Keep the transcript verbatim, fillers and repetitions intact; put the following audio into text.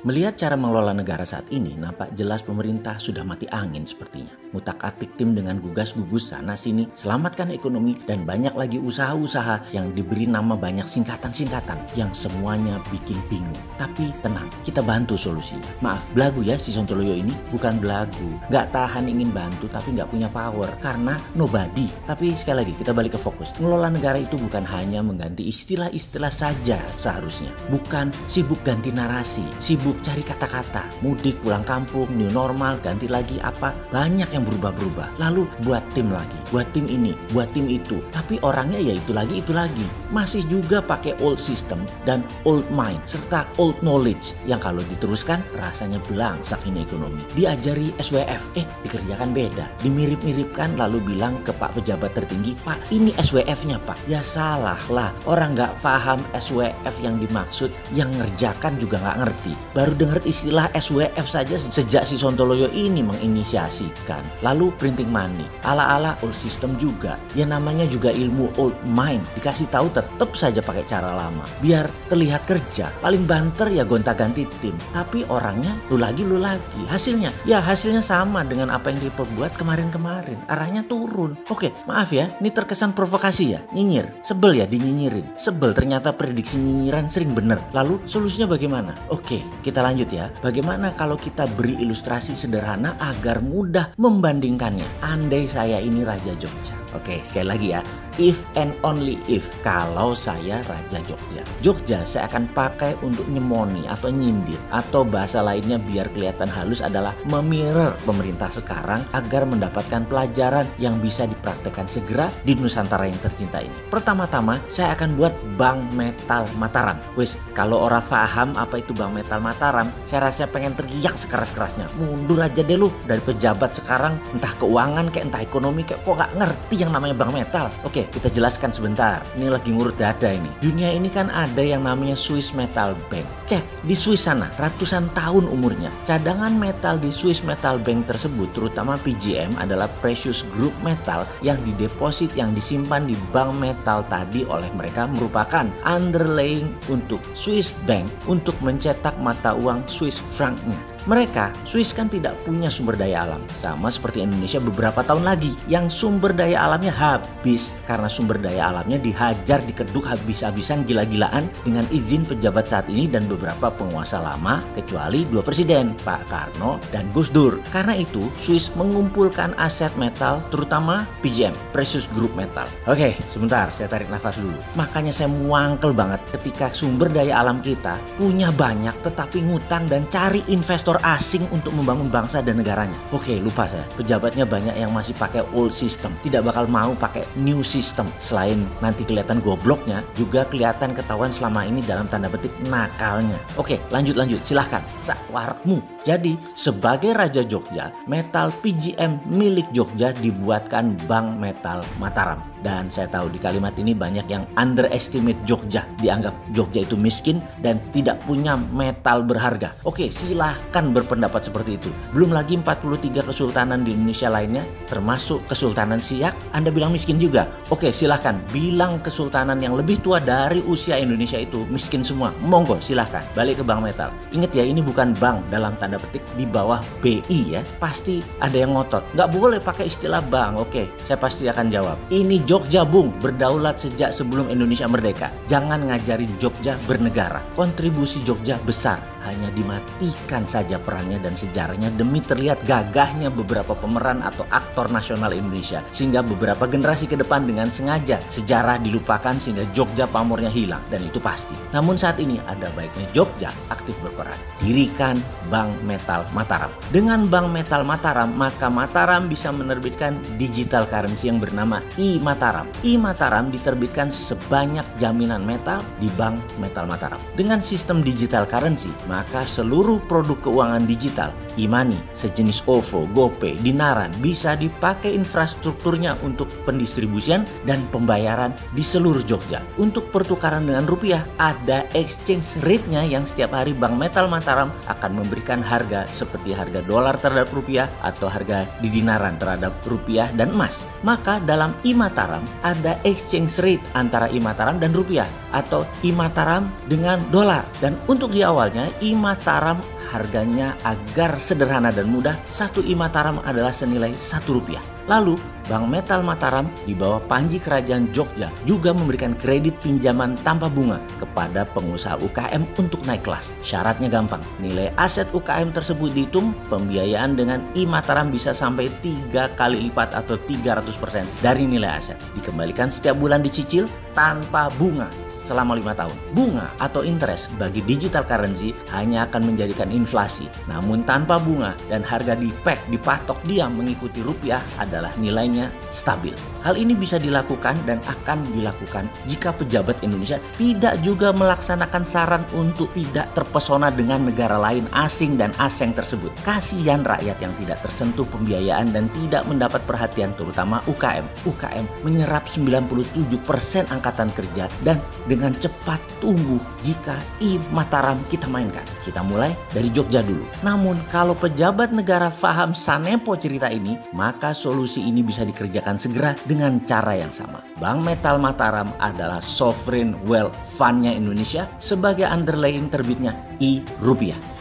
Melihat cara mengelola negara saat ini, nampak jelas pemerintah sudah mati angin sepertinya. Ngutak-atik tim dengan gugas-gugus sana-sini, selamatkan ekonomi, dan banyak lagi usaha-usaha yang diberi nama banyak singkatan-singkatan yang semuanya bikin bingung. Tapi tenang, kita bantu solusinya. Maaf, belagu ya si Sontoloyo ini, bukan belagu. Gak tahan ingin bantu tapi gak punya power, karena nobody. Tapi sekali lagi, kita balik ke fokus. Ngelola negara itu bukan hanya mengganti istilah-istilah saja seharusnya. Bukan sibuk ganti narasi, sibuk cari kata-kata, mudik, pulang kampung, new normal, ganti lagi apa, banyak yang berubah-berubah. Lalu buat tim lagi, buat tim ini, buat tim itu. Tapi orangnya ya itu lagi, itu lagi. Masih juga pakai old system dan old mind, serta old knowledge yang kalau diteruskan rasanya belangsak ini ekonomi. Diajari S W F, eh dikerjakan beda. Dimirip-miripkan lalu bilang ke Pak pejabat tertinggi, Pak ini S W F-nya Pak. Ya salah lah, orang nggak paham S W F yang dimaksud, yang ngerjakan juga nggak ngerti. Baru dengar istilah S W F saja sejak si Sontoloyo ini menginisiasikan. Lalu printing money, ala-ala old system juga. Ya namanya juga ilmu old mind, dikasih tahu tetap saja pakai cara lama. Biar terlihat kerja, paling banter ya gonta-ganti tim. Tapi orangnya lu lagi lu lagi. Hasilnya, ya hasilnya sama dengan apa yang diperbuat kemarin-kemarin. Arahnya turun. Oke, maaf ya, ini terkesan provokasi ya, nyinyir. Sebel ya dinyinyirin. Sebel ternyata prediksi nyinyiran sering bener. Lalu solusinya bagaimana? Oke, kita lanjut ya. Bagaimana kalau kita beri ilustrasi sederhana agar mudah membandingkannya? Andai saya ini Raja Jogja. Oke, sekali lagi ya. If and only if, kalau saya Raja Jogja. Jogja saya akan pakai untuk nyemoni atau nyindir, atau bahasa lainnya biar kelihatan halus adalah memirror pemerintah sekarang agar mendapatkan pelajaran yang bisa dipraktekkan segera di Nusantara yang tercinta ini. Pertama-tama saya akan buat Bank Metal Mataram. Wes, kalau orang paham apa itu Bank Metal Mataram, saya rasa pengen teriak sekeras-kerasnya. Mundur aja deh lu dari pejabat sekarang, entah keuangan kayak entah ekonomi kayak, kok gak ngerti yang namanya Bank Metal. Oke, kita jelaskan sebentar. Ini lagi ngurut dada ini. Dunia ini kan ada yang namanya Swiss Metal Bank. Cek, di Swiss sana ratusan tahun umurnya. Cadangan metal di Swiss Metal Bank tersebut, terutama P G M, adalah precious group metal yang dideposit, yang disimpan di bank metal tadi oleh mereka, merupakan underlying untuk Swiss Bank untuk mencetak mata uang Swiss franc-nya. Mereka, Swiss kan tidak punya sumber daya alam. Sama seperti Indonesia beberapa tahun lagi, yang sumber daya alamnya habis. Karena sumber daya alamnya dihajar, dikeduk habis-habisan gila-gilaan dengan izin pejabat saat ini dan beberapa penguasa lama, kecuali dua presiden, Pak Karno dan Gus Dur. Karena itu, Swiss mengumpulkan aset metal, terutama P G M, Precious Group Metal. Oke, sebentar, saya tarik nafas dulu. Makanya saya muangkel banget ketika sumber daya alam kita punya banyak, tetapi ngutang dan cari investor asing untuk membangun bangsa dan negaranya. Oke, lupa saya. Pejabatnya banyak yang masih pakai old system, tidak bakal mau pakai new system. Selain nanti kelihatan gobloknya, juga kelihatan ketahuan selama ini dalam tanda petik nakalnya. Oke, lanjut lanjut, silahkan. Sakwarekmu. Jadi, sebagai Raja Jogja, metal P G M milik Jogja dibuatkan Bank Metal Mataram. Dan saya tahu di kalimat ini banyak yang underestimate Jogja, dianggap Jogja itu miskin dan tidak punya metal berharga. Oke, silahkan berpendapat seperti itu. Belum lagi empat puluh tiga kesultanan di Indonesia lainnya, termasuk Kesultanan Siak, Anda bilang miskin juga. Oke, silahkan bilang kesultanan yang lebih tua dari usia Indonesia itu miskin semua. Monggo, silahkan balik ke Bank Metal. Ingat ya, ini bukan bank dalam tanda petik di bawah B I ya. Pasti ada yang ngotot, nggak boleh pakai istilah bank. Oke, saya pasti akan jawab. Ini Jogja bung, berdaulat sejak sebelum Indonesia merdeka. Jangan ngajarin Jogja bernegara. Kontribusi Jogja besar, hanya dimatikan saja perannya dan sejarahnya demi terlihat gagahnya beberapa pemeran atau aktor nasional Indonesia, sehingga beberapa generasi ke depan dengan sengaja sejarah dilupakan sehingga Jogja pamornya hilang, dan itu pasti. Namun saat ini ada baiknya Jogja aktif berperan. Dirikan Bank Metal Mataram. Dengan Bank Metal Mataram, maka Mataram bisa menerbitkan digital currency yang bernama I-Mataram. I-Mataram diterbitkan sebanyak jaminan metal di Bank Metal Mataram. Dengan sistem digital currency, maka seluruh produk keuangan digital, e-money, sejenis O V O, GoPay, Dinaran, bisa dipakai infrastrukturnya untuk pendistribusian dan pembayaran di seluruh Jogja. Untuk pertukaran dengan rupiah, ada exchange rate-nya yang setiap hari Bank Metal Mataram akan memberikan harga seperti harga dolar terhadap rupiah atau harga di Dinaran terhadap rupiah dan emas. Maka dalam I-Mataram ada exchange rate antara I-Mataram dan rupiah atau I-Mataram dengan dolar. Dan untuk di awalnya I-Mataram harganya agar sederhana dan mudah, satu I-Mataram adalah senilai satu rupiah. Lalu, Bank Metal Mataram di bawah panji Kerajaan Jogja juga memberikan kredit pinjaman tanpa bunga kepada pengusaha U K M untuk naik kelas. Syaratnya gampang, nilai aset U K M tersebut dihitung, pembiayaan dengan I-Mataram bisa sampai tiga kali lipat atau tiga ratus persen dari nilai aset. Dikembalikan setiap bulan dicicil tanpa bunga selama lima tahun. Bunga atau interest bagi digital currency hanya akan menjadikan inflasi. Namun tanpa bunga dan harga di peg dipatok diam mengikuti rupiah adalah nilainya stabil. Hal ini bisa dilakukan dan akan dilakukan jika pejabat Indonesia tidak juga melaksanakan saran untuk tidak terpesona dengan negara lain asing dan asing tersebut. Kasihan rakyat yang tidak tersentuh pembiayaan dan tidak mendapat perhatian, terutama U K M. U K M menyerap sembilan puluh tujuh persen angkatan kerja dan dengan cepat tumbuh jika I-Mataram kita mainkan. Kita mulai dari Jogja dulu. Namun kalau pejabat negara paham sanepo cerita ini, maka solusi ini bisa dikerjakan segera dengan cara yang sama. Bank Metal Mataram adalah sovereign wealth fund-nya Indonesia sebagai underlying terbitnya I-Rupiah.